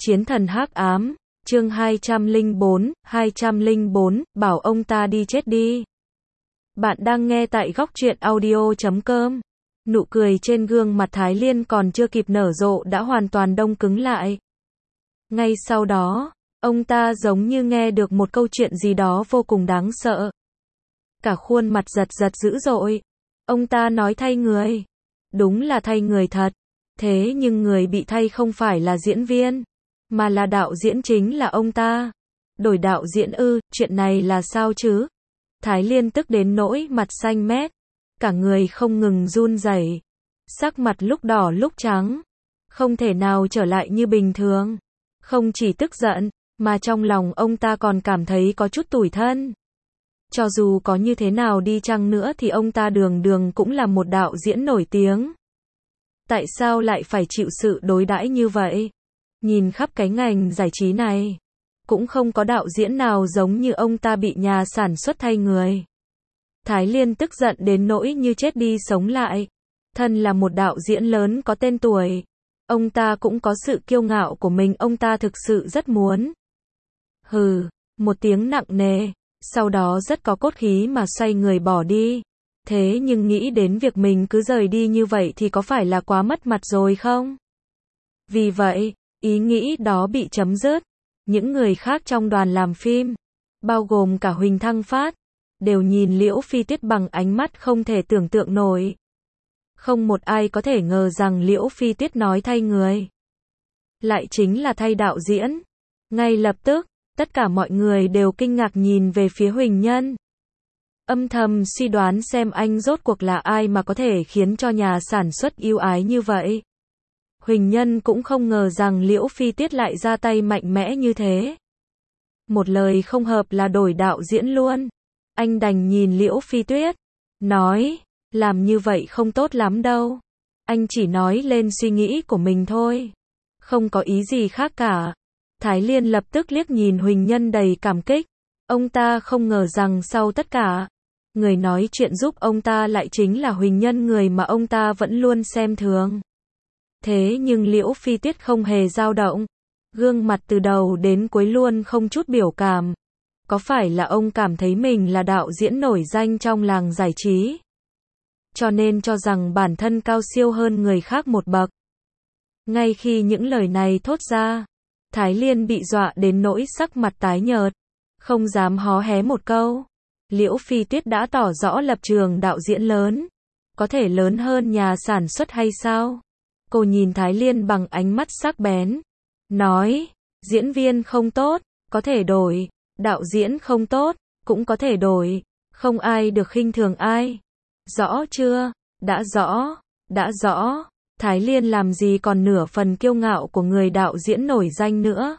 Chiến thần hắc ám, chương 204, bảo ông ta đi chết đi. Bạn đang nghe tại góc truyện audio.com. Nụ cười trên gương mặt Thái Liên còn chưa kịp nở rộ đã hoàn toàn đông cứng lại. Ngay sau đó, ông ta giống như nghe được một câu chuyện gì đó vô cùng đáng sợ. Cả khuôn mặt giật giật dữ dội. Ông ta nói thay người. Đúng là thay người thật. Thế nhưng người bị thay không phải là diễn viên, mà là đạo diễn, chính là ông ta. Đổi đạo diễn ư, chuyện này là sao chứ? Thái Liên tức đến nỗi mặt xanh mét, cả người không ngừng run rẩy, sắc mặt lúc đỏ lúc trắng, không thể nào trở lại như bình thường. Không chỉ tức giận, mà trong lòng ông ta còn cảm thấy có chút tủi thân. Cho dù có như thế nào đi chăng nữa thì ông ta đường đường cũng là một đạo diễn nổi tiếng. Tại sao lại phải chịu sự đối đãi như vậy? Nhìn khắp cái ngành giải trí này, cũng không có đạo diễn nào giống như ông ta bị nhà sản xuất thay người. Thái Liên tức giận đến nỗi như chết đi sống lại. Thân là một đạo diễn lớn có tên tuổi, ông ta cũng có sự kiêu ngạo của mình, ông ta thực sự rất muốn. Hừ, một tiếng nặng nề, sau đó rất có cốt khí mà xoay người bỏ đi. Thế nhưng nghĩ đến việc mình cứ rời đi như vậy thì có phải là quá mất mặt rồi không? Vì vậy, ý nghĩ đó bị chấm dứt. Những người khác trong đoàn làm phim, bao gồm cả Huỳnh Thăng Phát, đều nhìn Liễu Phi Tuyết bằng ánh mắt không thể tưởng tượng nổi. Không một ai có thể ngờ rằng Liễu Phi Tuyết nói thay người, lại chính là thay đạo diễn. Ngay lập tức, tất cả mọi người đều kinh ngạc nhìn về phía Huỳnh Nhân. Âm thầm suy đoán xem anh rốt cuộc là ai mà có thể khiến cho nhà sản xuất yêu ái như vậy. Huỳnh Nhân cũng không ngờ rằng Liễu Phi Tuyết lại ra tay mạnh mẽ như thế. Một lời không hợp là đổi đạo diễn luôn. Anh đành nhìn Liễu Phi Tuyết, nói, làm như vậy không tốt lắm đâu. Anh chỉ nói lên suy nghĩ của mình thôi, không có ý gì khác cả. Thái Liên lập tức liếc nhìn Huỳnh Nhân đầy cảm kích. Ông ta không ngờ rằng sau tất cả, người nói chuyện giúp ông ta lại chính là Huỳnh Nhân, người mà ông ta vẫn luôn xem thường. Thế nhưng Liễu Phi Tuyết không hề dao động, gương mặt từ đầu đến cuối luôn không chút biểu cảm. Có phải là ông cảm thấy mình là đạo diễn nổi danh trong làng giải trí, cho nên cho rằng bản thân cao siêu hơn người khác một bậc? Ngay khi những lời này thốt ra, Thái Liên bị dọa đến nỗi sắc mặt tái nhợt, không dám hó hé một câu. Liễu Phi Tuyết đã tỏ rõ lập trường đạo diễn lớn, có thể lớn hơn nhà sản xuất hay sao? Cô nhìn Thái Liên bằng ánh mắt sắc bén, nói, diễn viên không tốt, có thể đổi, đạo diễn không tốt, cũng có thể đổi, không ai được khinh thường ai. Rõ chưa? Đã rõ, đã rõ. Thái Liên làm gì còn nửa phần kiêu ngạo của người đạo diễn nổi danh nữa.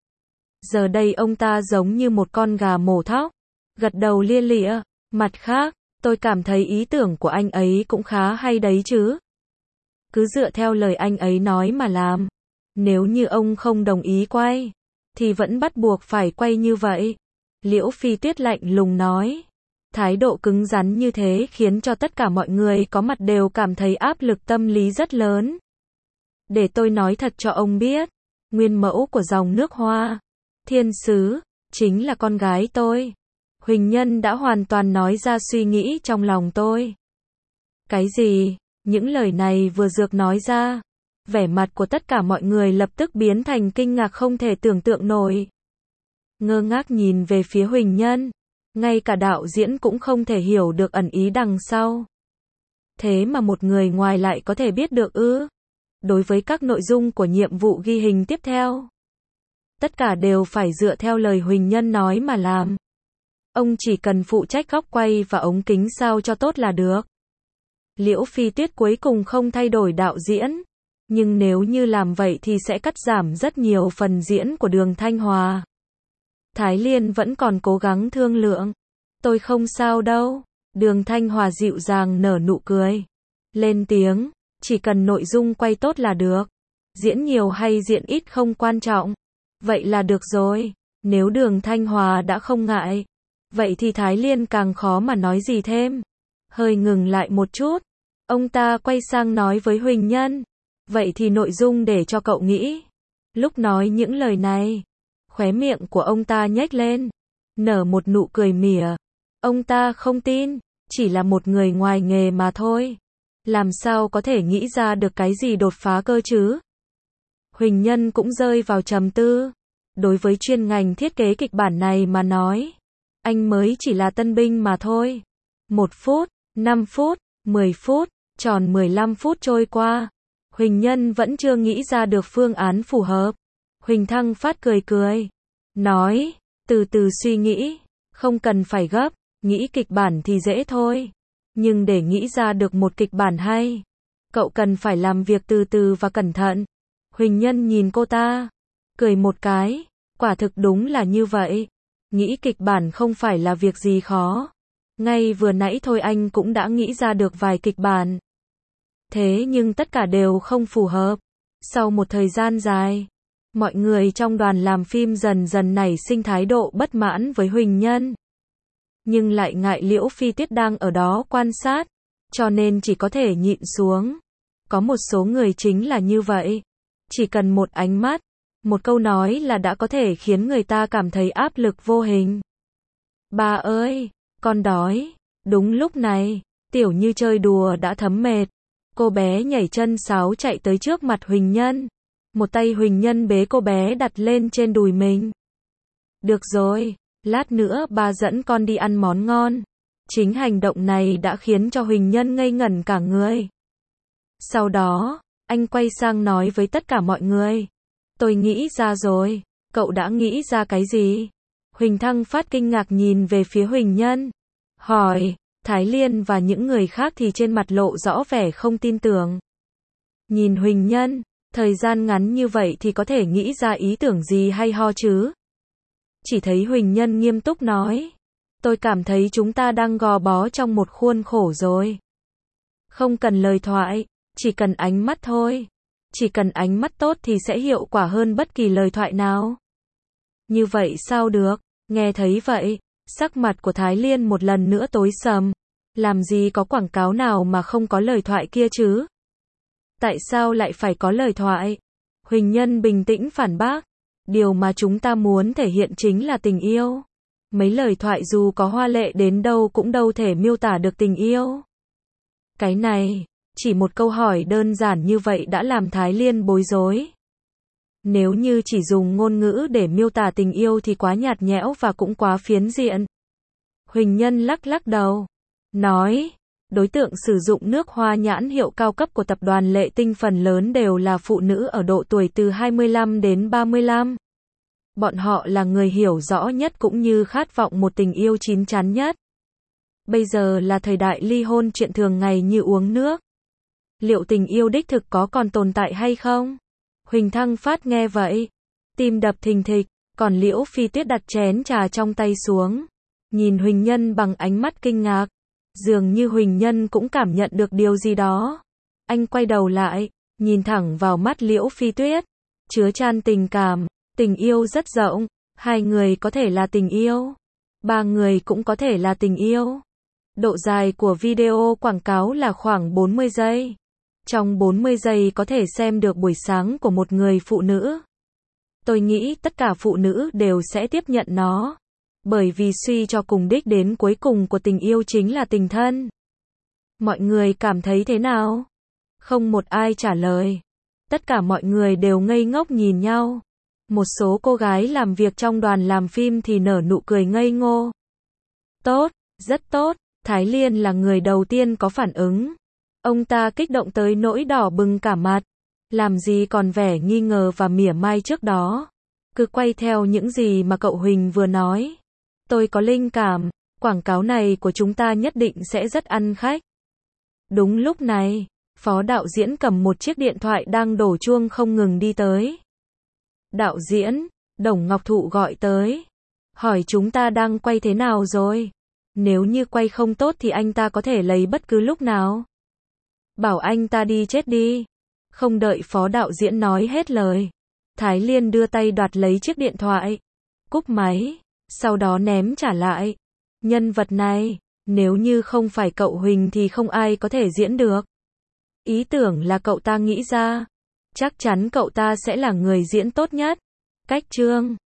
Giờ đây ông ta giống như một con gà mổ thóc, gật đầu lia lịa. Mặt khác, tôi cảm thấy ý tưởng của anh ấy cũng khá hay đấy chứ. Cứ dựa theo lời anh ấy nói mà làm. Nếu như ông không đồng ý quay, thì vẫn bắt buộc phải quay như vậy. Liễu Phi Tuyết lạnh lùng nói. Thái độ cứng rắn như thế khiến cho tất cả mọi người có mặt đều cảm thấy áp lực tâm lý rất lớn. Để tôi nói thật cho ông biết, nguyên mẫu của dòng nước Hoa, Thiên Sứ, chính là con gái tôi. Huỳnh Nhân đã hoàn toàn nói ra suy nghĩ trong lòng tôi. Cái gì? Những lời này vừa được nói ra, vẻ mặt của tất cả mọi người lập tức biến thành kinh ngạc không thể tưởng tượng nổi. Ngơ ngác nhìn về phía Huỳnh Nhân, ngay cả đạo diễn cũng không thể hiểu được ẩn ý đằng sau. Thế mà một người ngoài lại có thể biết được ư? Đối với các nội dung của nhiệm vụ ghi hình tiếp theo, tất cả đều phải dựa theo lời Huỳnh Nhân nói mà làm. Ông chỉ cần phụ trách góc quay và ống kính sao cho tốt là được. Liễu Phi Tuyết cuối cùng không thay đổi đạo diễn, nhưng nếu như làm vậy thì sẽ cắt giảm rất nhiều phần diễn của Đường Thanh Hòa. Thái Liên vẫn còn cố gắng thương lượng. Tôi không sao đâu. Đường Thanh Hòa dịu dàng nở nụ cười, lên tiếng, chỉ cần nội dung quay tốt là được. Diễn nhiều hay diễn ít không quan trọng. Vậy là được rồi. Nếu Đường Thanh Hòa đã không ngại, vậy thì Thái Liên càng khó mà nói gì thêm. Hơi ngừng lại một chút, ông ta quay sang nói với Huỳnh Nhân, vậy thì nội dung để cho cậu nghĩ. Lúc nói những lời này, khóe miệng của ông ta nhếch lên, nở một nụ cười mỉa. Ông ta không tin, chỉ là một người ngoài nghề mà thôi. Làm sao có thể nghĩ ra được cái gì đột phá cơ chứ? Huỳnh Nhân cũng rơi vào trầm tư. Đối với chuyên ngành thiết kế kịch bản này mà nói, anh mới chỉ là tân binh mà thôi. 1 phút, 5 phút, 10 phút, tròn 15 phút trôi qua. Huỳnh Nhân vẫn chưa nghĩ ra được phương án phù hợp. Huỳnh Thăng Phát cười cười, nói, từ từ suy nghĩ, không cần phải gấp, nghĩ kịch bản thì dễ thôi. Nhưng để nghĩ ra được một kịch bản hay, cậu cần phải làm việc từ từ và cẩn thận. Huỳnh Nhân nhìn cô ta, cười một cái, quả thực đúng là như vậy. Nghĩ kịch bản không phải là việc gì khó. Ngay vừa nãy thôi anh cũng đã nghĩ ra được vài kịch bản. Thế nhưng tất cả đều không phù hợp. Sau một thời gian dài, mọi người trong đoàn làm phim dần dần nảy sinh thái độ bất mãn với Huỳnh Nhân. Nhưng lại ngại Liễu Phi Tuyết đang ở đó quan sát, cho nên chỉ có thể nhịn xuống. Có một số người chính là như vậy. Chỉ cần một ánh mắt, một câu nói là đã có thể khiến người ta cảm thấy áp lực vô hình. Ba ơi, con đói. Đúng lúc này, Tiểu Như chơi đùa đã thấm mệt. Cô bé nhảy chân sáo chạy tới trước mặt Huỳnh Nhân. Một tay Huỳnh Nhân bế cô bé đặt lên trên đùi mình. Được rồi, lát nữa ba dẫn con đi ăn món ngon. Chính hành động này đã khiến cho Huỳnh Nhân ngây ngẩn cả người. Sau đó, anh quay sang nói với tất cả mọi người. Tôi nghĩ ra rồi, cậu đã nghĩ ra cái gì? Huỳnh Thăng Phát kinh ngạc nhìn về phía Huỳnh Nhân. Hỏi, Thái Liên và những người khác thì trên mặt lộ rõ vẻ không tin tưởng. Nhìn Huỳnh Nhân, thời gian ngắn như vậy thì có thể nghĩ ra ý tưởng gì hay ho chứ? Chỉ thấy Huỳnh Nhân nghiêm túc nói. Tôi cảm thấy chúng ta đang gò bó trong một khuôn khổ rồi. Không cần lời thoại, chỉ cần ánh mắt thôi. Chỉ cần ánh mắt tốt thì sẽ hiệu quả hơn bất kỳ lời thoại nào. Như vậy sao được? Nghe thấy vậy, sắc mặt của Thái Liên một lần nữa tối sầm. Làm gì có quảng cáo nào mà không có lời thoại kia chứ? Tại sao lại phải có lời thoại? Huỳnh Nhân bình tĩnh phản bác. Điều mà chúng ta muốn thể hiện chính là tình yêu. Mấy lời thoại dù có hoa lệ đến đâu cũng đâu thể miêu tả được tình yêu. Cái này, chỉ một câu hỏi đơn giản như vậy đã làm Thái Liên bối rối. Nếu như chỉ dùng ngôn ngữ để miêu tả tình yêu thì quá nhạt nhẽo và cũng quá phiến diện. Huỳnh Nhân lắc lắc đầu, nói, đối tượng sử dụng nước hoa nhãn hiệu cao cấp của tập đoàn Lệ Tinh phần lớn đều là phụ nữ ở độ tuổi từ 25 đến 35. Bọn họ là người hiểu rõ nhất cũng như khát vọng một tình yêu chín chắn nhất. Bây giờ là thời đại ly hôn, chuyện thường ngày như uống nước. Liệu tình yêu đích thực có còn tồn tại hay không? Huỳnh Thăng Phát nghe vậy, tim đập thình thịch, còn Liễu Phi Tuyết đặt chén trà trong tay xuống, nhìn Huỳnh Nhân bằng ánh mắt kinh ngạc. Dường như Huỳnh Nhân cũng cảm nhận được điều gì đó. Anh quay đầu lại, nhìn thẳng vào mắt Liễu Phi Tuyết, chứa chan tình cảm. Tình yêu rất rộng, 2 người có thể là tình yêu, 3 người cũng có thể là tình yêu. Độ dài của video quảng cáo là khoảng 40 giây. Trong 40 giây có thể xem được buổi sáng của một người phụ nữ. Tôi nghĩ tất cả phụ nữ đều sẽ tiếp nhận nó. Bởi vì suy cho cùng đích đến cuối cùng của tình yêu chính là tình thân. Mọi người cảm thấy thế nào? Không một ai trả lời. Tất cả mọi người đều ngây ngốc nhìn nhau. Một số cô gái làm việc trong đoàn làm phim thì nở nụ cười ngây ngô. Tốt, rất tốt. Thái Liên là người đầu tiên có phản ứng. Ông ta kích động tới nỗi đỏ bừng cả mặt. Làm gì còn vẻ nghi ngờ và mỉa mai trước đó. Cứ quay theo những gì mà cậu Huỳnh vừa nói. Tôi có linh cảm, quảng cáo này của chúng ta nhất định sẽ rất ăn khách. Đúng lúc này, phó đạo diễn cầm một chiếc điện thoại đang đổ chuông không ngừng đi tới. Đạo diễn, Đồng Ngọc Thụ gọi tới. Hỏi chúng ta đang quay thế nào rồi? Nếu như quay không tốt thì anh ta có thể lấy bất cứ lúc nào. Bảo anh ta đi chết đi. Không đợi phó đạo diễn nói hết lời. Thái Liên đưa tay đoạt lấy chiếc điện thoại. Cúp máy. Sau đó ném trả lại. Nhân vật này, nếu như không phải cậu Huỳnh thì không ai có thể diễn được. Ý tưởng là cậu ta nghĩ ra. Chắc chắn cậu ta sẽ là người diễn tốt nhất. Cách chương